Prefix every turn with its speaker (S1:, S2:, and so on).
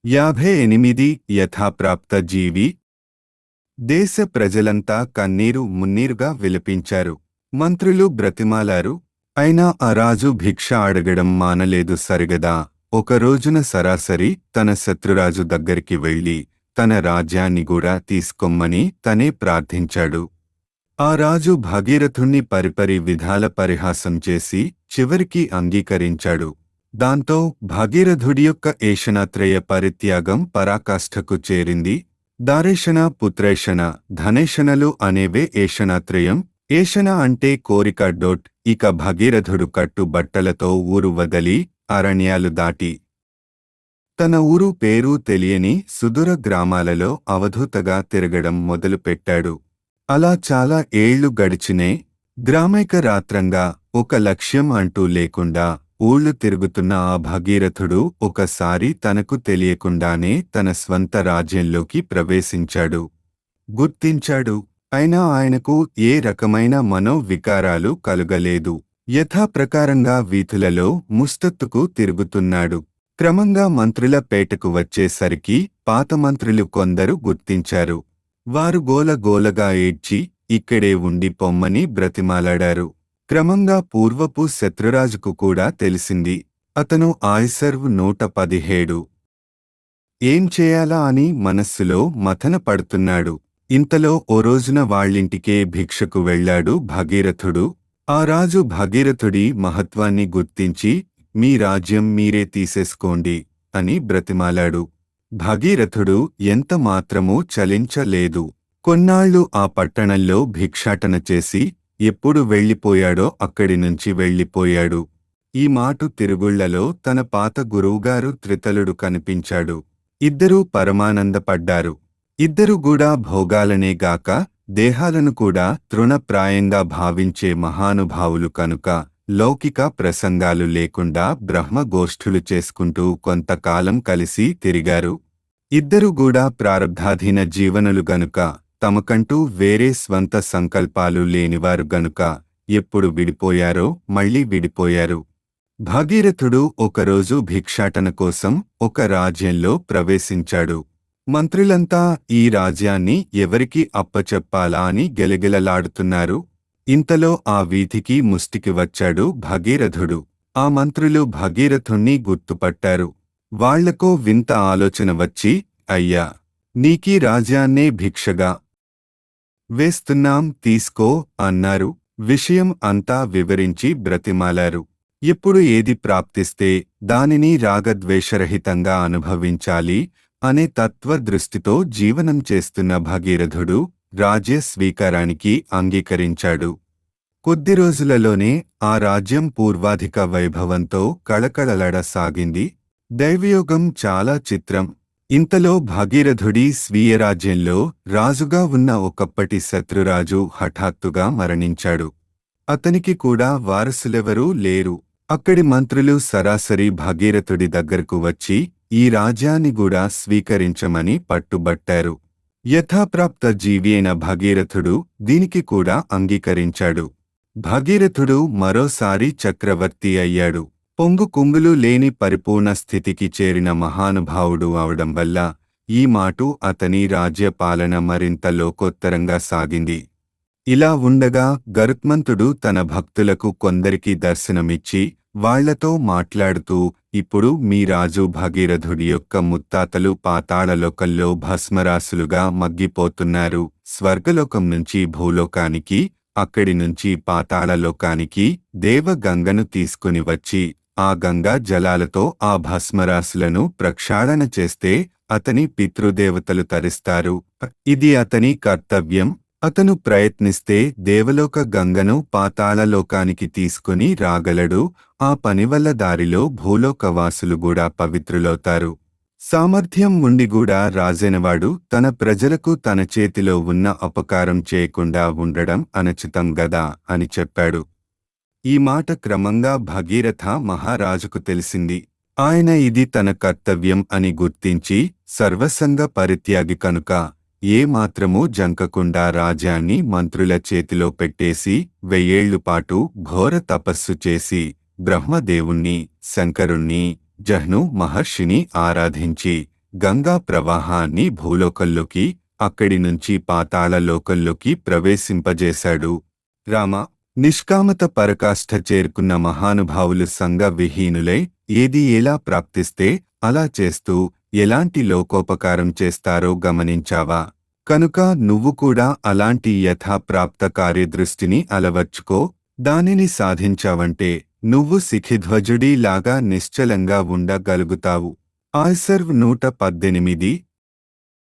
S1: 58 యథాప్రాప్త జీవి. దేశ ప్రజలంతా కన్నీరు మున్నీరుగా విలపించారు. మంత్రులు బ్రతిమాలారు. అయినా ఆ రాజు భిక్ష అడగడం మానలేదు సరిగదా. ఒక రోజున సరాసరి తన శత్రురాజు దగ్గరికి వెళ్ళి తన రాజ్యాన్ని కూడా తీసుకోమ్మని తనే ప్రార్థించాడు. ఆ రాజు భగీరథుణ్ణి పరిపరి విధాల పరిహాసం చేసి చివరికి అంగీకరించాడు. దాంతో భగీరథుడి యొక్క ఏషణాత్రయ పరిత్యాగం పరాకాష్ఠకు చేరింది. దారేషణ, పుత్రేషణ, ధనేషణలు అనేవే ఏషణాత్రయం. ఏషణ అంటే కోరిక. ఇక భగీరథుడు కట్టు బట్టలతో ఊరు వదలి అరణ్యాలు దాటి తన ఊరు పేరు తెలియని సుదూర గ్రామాలలో అవధూతగా తిరగడం మొదలుపెట్టాడు. అలా చాలా ఏళ్లు గడిచినే. గ్రామైక రాత్రంగా ఒక లక్ష్యం అంటూ లేకుండా ఊళ్ళు తిరుగుతున్న ఆ భగీరథుడు ఒకసారి తనకు తెలియకుండానే తన స్వంత రాజ్యంలోకి ప్రవేశించాడు. గుర్తించాడు. అయినా ఆయనకు ఏ రకమైన మనోవికారాలు కలుగలేదు. యథాప్రకారంగా వీధులలో ముస్తత్తుకు తిరుగుతున్నాడు. క్రమంగా మంత్రుల పేటకు వచ్చేసరికి పాత మంత్రులు కొందరు గుర్తించారు. వారు గోలగోలగా ఏడ్చి ఇక్కడే ఉండి పొమ్మని బ్రతిమాలాడారు. క్రమంగా పూర్వపు శత్రురాజుకు కూడా తెలిసింది. అతను ఆయుసర్వ్ 117. ఏం చేయాలా అని మనస్సులో మథన పడుతున్నాడు. ఇంతలో ఓ రోజున వాళ్ళింటికే భిక్షకు వెళ్లాడు భగీరథుడు. ఆ రాజు భగీరథుడి మహత్వాన్ని గుర్తించి మీ రాజ్యం మీరే తీసేసుకోండి అని బ్రతిమాలాడు. భగీరథుడు ఎంత మాత్రమూ చలించలేదు. కొన్నాళ్లు ఆ పట్టణంలో భిక్షాటన చేసి ఎప్పుడు వెళ్ళిపోయాడో అక్కడి నుంచి వెళ్ళిపోయాడు. ఈ మాటు తిరుగుళ్లలో తన పాత గురువుగారు త్రితలుడు కనిపించాడు. ఇద్దరూ పరమానందపడ్డారు. ఇద్దరు కూడా భోగాలనేగాక దేహాలను కూడా తృణప్రాయంగా భావించే మహానుభావులు కనుక లౌకిక ప్రసంగాలు లేకుండా బ్రహ్మగోష్ఠులు చేసుకుంటూ కొంతకాలం కలిసి తిరిగారు. ఇద్దరు కూడా ప్రారబ్ధాధీన జీవనులు గనుక తమకంటూ వేరే స్వంత సంకల్పాలు లేనివారు గనుక ఎప్పుడు విడిపోయారో మళ్లీ విడిపోయారు. భగీరథుడు ఒకరోజు భిక్షాటన కోసం ఒక రాజ్యంలో ప్రవేశించాడు. మంత్రులంతా ఈ రాజ్యాన్ని ఎవరికి అప్పచెప్పాలా అని గెలగెలలాడుతున్నారు. ఇంతలో ఆ వీధికి ముష్టికి వచ్చాడు భగీరథుడు. ఆ మంత్రులు భగీరథుణ్ణి గుర్తుపట్టారు. వాళ్లకో వింత ఆలోచన వచ్చి, అయ్యా, నీకీ రాజ్యాన్నే భిక్షగా వేస్తున్నాం, తీసుకో అన్నారు. విషయం అంతా వివరించి బ్రతిమాలారు. ఎప్పుడు ఏది ప్రాప్తిస్తే దానిని రాగద్వేషరహితంగా అనుభవించాలి అనే తత్వదృష్టితో జీవనం చేస్తున్న భగీరథుడు రాజ్య స్వీకారానికి అంగీకరించాడు. కొద్ది రోజులలోనే ఆ రాజ్యం పూర్వాధిక వైభవంతో కళకళలాడసాగింది. దైవయోగం చాలా చిత్రం. ఇంతలో భగీరథుడి స్వీయ రాజ్యంలో రాజుగా ఉన్న ఒకప్పటి శత్రురాజు హఠాత్తుగా మరణించాడు. అతనికి కూడా వారసులెవరూ లేరు. అక్కడి మంత్రులు సరాసరి భగీరథుడి దగ్గరకు వచ్చి ఈ రాజ్యాన్ని కూడా స్వీకరించమని పట్టుబట్టారు. యథాప్రాప్త జీవి అయిన భగీరథుడు దీనికి కూడా అంగీకరించాడు. భగీరథుడు మరోసారి చక్రవర్తి అయ్యాడు. పొంగు కుంగులు లేని పరిపూర్ణ స్థితికి చేరిన మహానుభావుడు అవడం వల్ల ఈ మాటు అతని రాజ్యపాలన మరింత లోకోత్తరంగా సాగింది. ఇలా ఉండగా గరుత్మంతుడు తన భక్తులకు కొందరికి దర్శనమిచ్చి వాళ్లతో మాట్లాడుతూ, ఇప్పుడు మీ రాజు భగీరథుడి యొక్క ముత్తాతలు పాతాళలోకంలో భస్మరాసులుగా మగ్గిపోతున్నారు. స్వర్గలోకం నుంచి భూలోకానికి, అక్కడి నుంచి పాతాళలోకానికి దేవగంగను తీసుకుని వచ్చి ఆ గంగా జలాలతో ఆ భస్మరాసులను ప్రక్షాళన చేస్తే అతని పితృదేవతలు తరిస్తారు. ఇది అతని కర్తవ్యం. అతను ప్రయత్నిస్తే దేవలోక గంగను పాతాళలోకానికి తీసుకుని రాగలడు. ఆ పనివల్ల దారిలో భూలోకవాసులు కూడా పవిత్రులవుతారు. సామర్థ్యం ఉండిగూడా రాజైనవాడు తన ప్రజలకు తన చేతిలో ఉన్న అపకారం చేయకుండా ఉండడం అనుచితం గదా అని చెప్పాడు. ఈ మాట క్రమంగా భగీరథ మహారాజుకు తెలిసింది. ఆయన ఇది తన కర్తవ్యం అని గుర్తించి సర్వసంగ పరిత్యాగి కనుక ఏమాత్రమూ జంకకుండా రాజ్యాన్ని మంత్రుల చేతిలో పెట్టేసి 1000 ఏళ్లుపాటు ఘోర తపస్సు చేసి బ్రహ్మదేవుణ్ణి, శంకరుణ్ణి, జహ్ను మహర్షిని ఆరాధించి గంగా ప్రవాహాన్ని భూలోకంలోకి, అక్కడి నుంచి పాతాళ లోకంలోకి ప్రవేశింపజేశాడు. రామ నిష్కామత పరకాష్ఠ చేరుకున్న మహానుభావులు సంగ విహీనులై ఏది ఎలా ప్రాప్తిస్తే అలా చేస్తూ ఎలాంటి లోకోపకారం చేస్తారో గమనించావా? కనుక నువ్వు కూడా అలాంటి యథాప్రాప్త కార్యదృష్టిని అలవర్చుకో. దానిని సాధించావంటే నువ్వు శిఖిధ్వజుడి లాగా నిశ్చలంగా ఉండగలుగుతావు. ఆయ్సర్వ్ 118